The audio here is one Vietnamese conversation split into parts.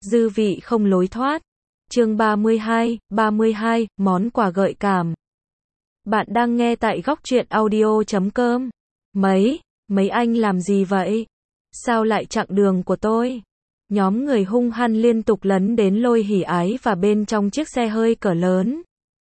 Dư vị không lối thoát. Chương 32, món quà gợi cảm. Bạn đang nghe tại góc truyện audio.com. Mấy anh làm gì vậy? Sao lại chặn đường của tôi? Nhóm người hung hăng liên tục lấn đến lôi Hỉ Ái và bên trong chiếc xe hơi cỡ lớn.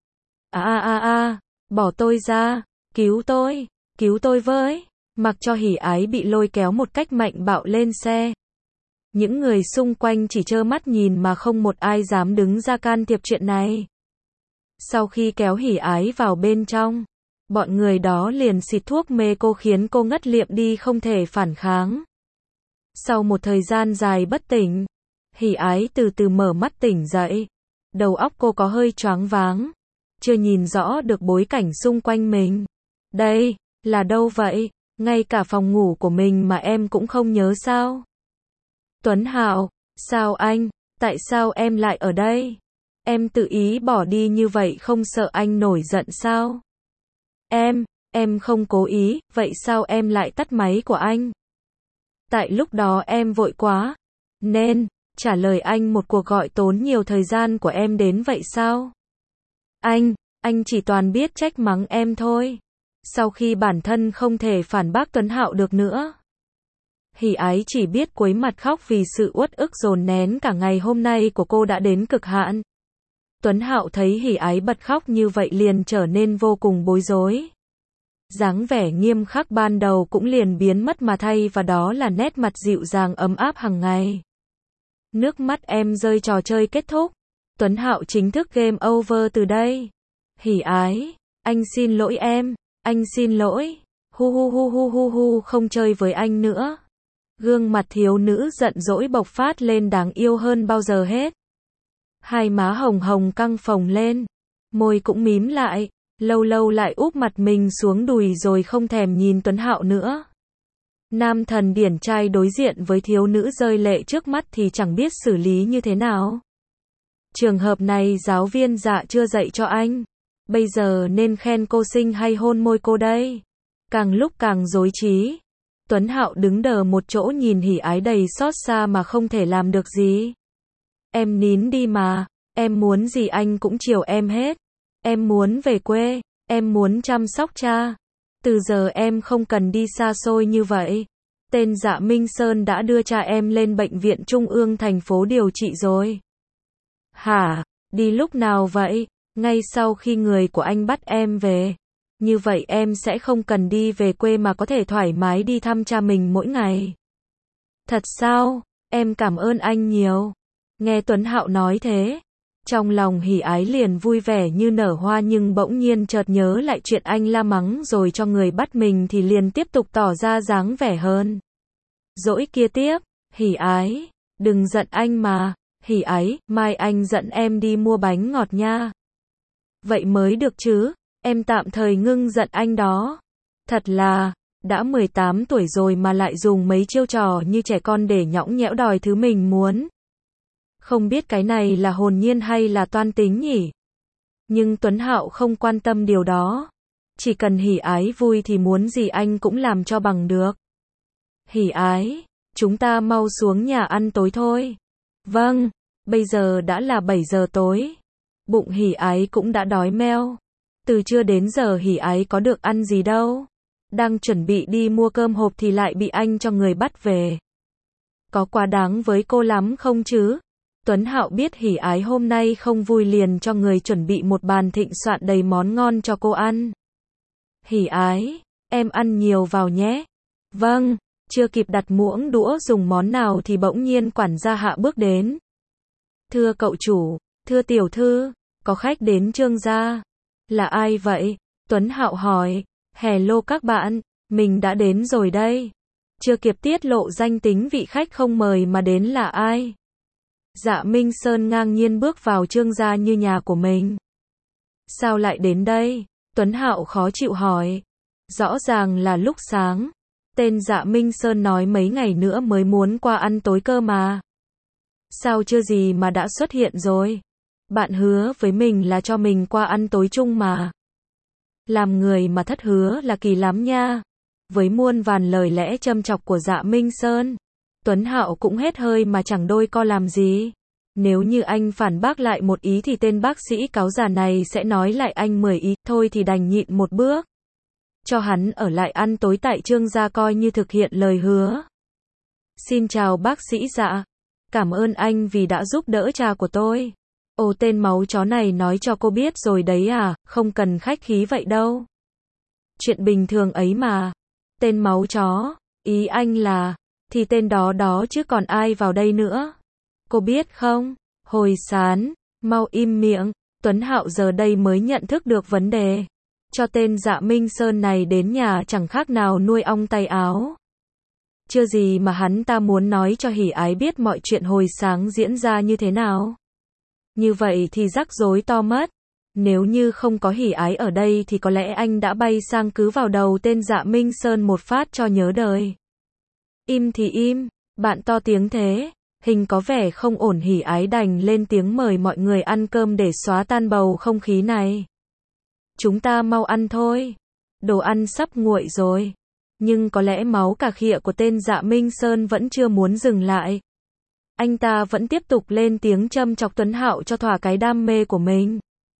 Bỏ tôi ra, cứu tôi với. Mặc cho Hỉ Ái bị lôi kéo một cách mạnh bạo lên xe. Những người xung quanh chỉ trơ mắt nhìn mà không một ai dám đứng ra can thiệp chuyện này. Sau khi kéo Hỉ Ái vào bên trong, bọn người đó liền xịt thuốc mê cô khiến cô ngất liệm đi không thể phản kháng. Sau một thời gian dài bất tỉnh, Hỉ Ái từ từ mở mắt tỉnh dậy. Đầu óc cô có hơi choáng váng, chưa nhìn rõ được bối cảnh xung quanh mình. Đây, là đâu vậy? Ngay cả phòng ngủ của mình mà em cũng không nhớ sao? Tuấn Hạo, sao anh? Tại sao em lại ở đây? Em tự ý bỏ đi như vậy không sợ anh nổi giận sao? Em không cố ý, vậy sao em lại tắt máy của anh? Tại lúc đó em vội quá, nên trả lời anh một cuộc gọi tốn nhiều thời gian của em đến vậy sao? Anh chỉ toàn biết trách mắng em thôi. Sau khi bản thân không thể phản bác Tuấn Hạo được nữa, Hỉ Ái chỉ biết cúi mặt khóc vì sự uất ức dồn nén cả ngày hôm nay của cô đã đến cực hạn. Tuấn Hạo thấy Hỉ Ái bật khóc như vậy liền trở nên vô cùng bối rối. Dáng vẻ nghiêm khắc ban đầu cũng liền biến mất mà thay vào đó là nét mặt dịu dàng ấm áp hàng ngày. Nước mắt em rơi, trò chơi kết thúc. Tuấn Hạo chính thức game over từ đây. Hỉ Ái, anh xin lỗi em, anh xin lỗi. Hu, không chơi với anh nữa. Gương mặt thiếu nữ giận dỗi bộc phát lên đáng yêu hơn bao giờ hết. Hai má hồng hồng căng phồng lên, môi cũng mím lại, lâu lâu lại úp mặt mình xuống đùi rồi không thèm nhìn Tuấn Hạo nữa. Nam thần điển trai đối diện với thiếu nữ rơi lệ trước mắt thì chẳng biết xử lý như thế nào. Trường hợp này giáo viên Dạ chưa dạy cho anh. Bây giờ nên khen cô xinh hay hôn môi cô đây? Càng lúc càng rối trí. Tuấn Hạo đứng đờ một chỗ nhìn Hỉ Ái đầy xót xa mà không thể làm được gì. Em nín đi mà, em muốn gì anh cũng chiều em hết. Em muốn về quê, em muốn chăm sóc cha. Từ giờ em không cần đi xa xôi như vậy. Tên Dạ Minh Sơn đã đưa cha em lên bệnh viện trung ương thành phố điều trị rồi. Hả? Đi lúc nào vậy? Ngay sau khi người của anh bắt em về. Như vậy em sẽ không cần đi về quê mà có thể thoải mái đi thăm cha mình mỗi ngày. Thật sao? Em cảm ơn anh nhiều. Nghe Tuấn Hạo nói thế, trong lòng Hỉ Ái liền vui vẻ như nở hoa nhưng bỗng nhiên chợt nhớ lại chuyện anh la mắng rồi cho người bắt mình thì liền tiếp tục tỏ ra dáng vẻ hơn. Dỗi kia tiếp, Hỉ Ái, đừng giận anh mà. Hỉ Ái, mai anh dẫn em đi mua bánh ngọt nha. Vậy mới được chứ, em tạm thời ngưng giận anh đó. Thật là, đã 18 tuổi rồi mà lại dùng mấy chiêu trò như trẻ con để nhõng nhẽo đòi thứ mình muốn. Không biết cái này là hồn nhiên hay là toan tính nhỉ? Nhưng Tuấn Hạo không quan tâm điều đó. Chỉ cần Hỉ Ái vui thì muốn gì anh cũng làm cho bằng được. Hỉ Ái, chúng ta mau xuống nhà ăn tối thôi. Vâng, bây giờ đã là 7 giờ tối. Bụng Hỉ Ái cũng đã đói meo. Từ trưa đến giờ Hỉ Ái có được ăn gì đâu. Đang chuẩn bị đi mua cơm hộp thì lại bị anh cho người bắt về. Có quá đáng với cô lắm không chứ? Tuấn Hạo biết Hỉ Ái hôm nay không vui liền cho người chuẩn bị một bàn thịnh soạn đầy món ngon cho cô ăn. Hỉ Ái, em ăn nhiều vào nhé. Vâng, chưa kịp đặt muỗng đũa dùng món nào thì bỗng nhiên quản gia Hạ bước đến. Thưa cậu chủ, thưa tiểu thư, có khách đến Trương gia. Là ai vậy? Tuấn Hạo hỏi. Hello các bạn, mình đã đến rồi đây. Chưa kịp tiết lộ danh tính vị khách không mời mà đến là ai? Dạ Minh Sơn ngang nhiên bước vào Trương gia như nhà của mình. Sao lại đến đây? Tuấn Hạo khó chịu hỏi. Rõ ràng là lúc sáng. Tên Dạ Minh Sơn nói mấy ngày nữa mới muốn qua ăn tối cơ mà. Sao chưa gì mà đã xuất hiện rồi? Bạn hứa với mình là cho mình qua ăn tối chung mà. Làm người mà thất hứa là kỳ lắm nha. Với muôn vàn lời lẽ châm chọc của Dạ Minh Sơn, Tuấn Hạo cũng hết hơi mà chẳng đôi co làm gì. Nếu như anh phản bác lại một ý thì tên bác sĩ cáo già này sẽ nói lại anh 10 ý, thôi thì đành nhịn một bước. Cho hắn ở lại ăn tối tại Trương gia coi như thực hiện lời hứa. Xin chào bác sĩ Dạ. Cảm ơn anh vì đã giúp đỡ cha của tôi. Ồ, tên máu chó này nói cho cô biết rồi đấy à, không cần khách khí vậy đâu. Chuyện bình thường ấy mà. Tên máu chó, ý anh là, thì tên đó đó chứ còn ai vào đây nữa. Cô biết không, Hồi Sán, mau im miệng, Tuấn Hạo giờ đây mới nhận thức được vấn đề. Cho tên Dạ Minh Sơn này đến nhà chẳng khác nào nuôi ong tay áo. Chưa gì mà hắn ta muốn nói cho Hỉ Ái biết mọi chuyện hồi sáng diễn ra như thế nào. Như vậy thì rắc rối to mất. Nếu như không có Hỉ Ái ở đây thì có lẽ anh đã bay sang cứ vào đầu tên Dạ Minh Sơn một phát cho nhớ đời. Im thì im, bạn to tiếng thế. Hình có vẻ không ổn. Hỉ Ái đành lên tiếng mời mọi người ăn cơm để xóa tan bầu không khí này. Chúng ta mau ăn thôi. Đồ ăn sắp nguội rồi. Nhưng có lẽ máu cà khịa của tên Dạ Minh Sơn vẫn chưa muốn dừng lại. Anh ta vẫn tiếp tục lên tiếng châm chọc Tuấn Hạo cho thỏa cái đam mê của mình.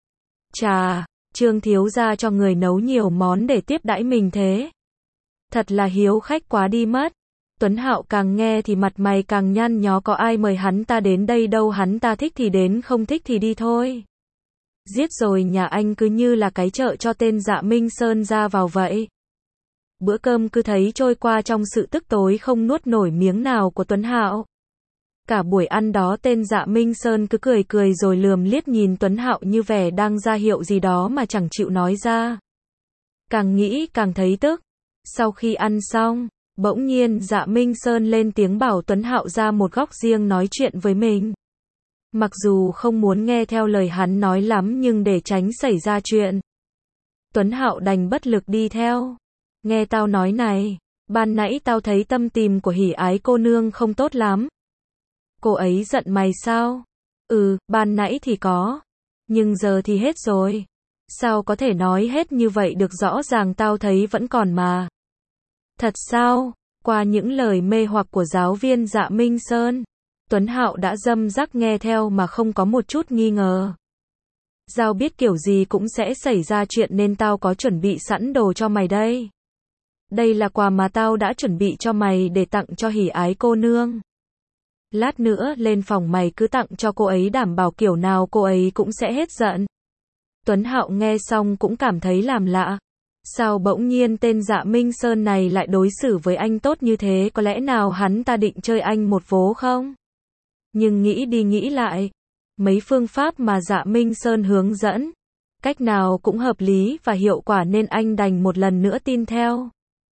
Chà, Trương thiếu gia cho người nấu nhiều món để tiếp đãi mình thế. Thật là hiếu khách quá đi mất. Tuấn Hạo càng nghe thì mặt mày càng nhăn nhó, có ai mời hắn ta đến đây đâu, hắn ta thích thì đến, không thích thì đi thôi. Giết rồi nhà anh cứ như là cái chợ cho tên Dạ Minh Sơn ra vào vậy. Bữa cơm cứ thấy trôi qua trong sự tức tối không nuốt nổi miếng nào của Tuấn Hạo. Cả buổi ăn đó tên Dạ Minh Sơn cứ cười cười rồi lườm liếc nhìn Tuấn Hạo như vẻ đang ra hiệu gì đó mà chẳng chịu nói ra. Càng nghĩ càng thấy tức. Sau khi ăn xong, bỗng nhiên Dạ Minh Sơn lên tiếng bảo Tuấn Hạo ra một góc riêng nói chuyện với mình. Mặc dù không muốn nghe theo lời hắn nói lắm nhưng để tránh xảy ra chuyện, Tuấn Hạo đành bất lực đi theo. Nghe tao nói này, ban nãy tao thấy tâm tình của Hỉ Ái cô nương không tốt lắm. Cô ấy giận mày sao? Ừ, ban nãy thì có. Nhưng giờ thì hết rồi. Sao có thể nói hết như vậy được, rõ ràng tao thấy vẫn còn mà. Thật sao? Qua những lời mê hoặc của giáo viên Dạ Minh Sơn, Tuấn Hạo đã răm rắc nghe theo mà không có một chút nghi ngờ. Giao biết kiểu gì cũng sẽ xảy ra chuyện nên tao có chuẩn bị sẵn đồ cho mày đây. Đây là quà mà tao đã chuẩn bị cho mày để tặng cho Hỉ Ái cô nương. Lát nữa lên phòng mày cứ tặng cho cô ấy, đảm bảo kiểu nào cô ấy cũng sẽ hết giận. Tuấn Hạo nghe xong cũng cảm thấy làm lạ. Sao bỗng nhiên tên Dạ Minh Sơn này lại đối xử với anh tốt như thế, có lẽ nào hắn ta định chơi anh một vố không? Nhưng nghĩ đi nghĩ lại, mấy phương pháp mà Dạ Minh Sơn hướng dẫn, cách nào cũng hợp lý và hiệu quả nên anh đành một lần nữa tin theo.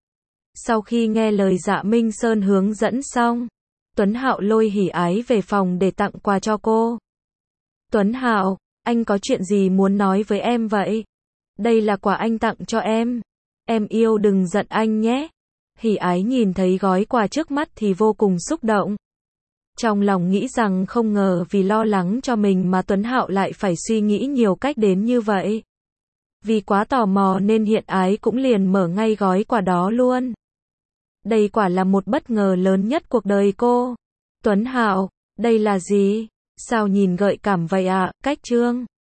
Sau khi nghe lời Dạ Minh Sơn hướng dẫn xong, Tuấn Hạo lôi Hỉ Ái về phòng để tặng quà cho cô. Tuấn Hạo, anh có chuyện gì muốn nói với em vậy? Đây là quà anh tặng cho em. Em yêu đừng giận anh nhé. Hỉ Ái nhìn thấy gói quà trước mắt thì vô cùng xúc động. Trong lòng nghĩ rằng không ngờ vì lo lắng cho mình mà Tuấn Hạo lại phải suy nghĩ nhiều cách đến như vậy. Vì quá tò mò nên Hỉ Ái cũng liền mở ngay gói quà đó luôn. Đây quả là một bất ngờ lớn nhất cuộc đời cô. Tuấn Hạo, đây là gì? Sao nhìn gợi cảm vậy ạ? Cách Trương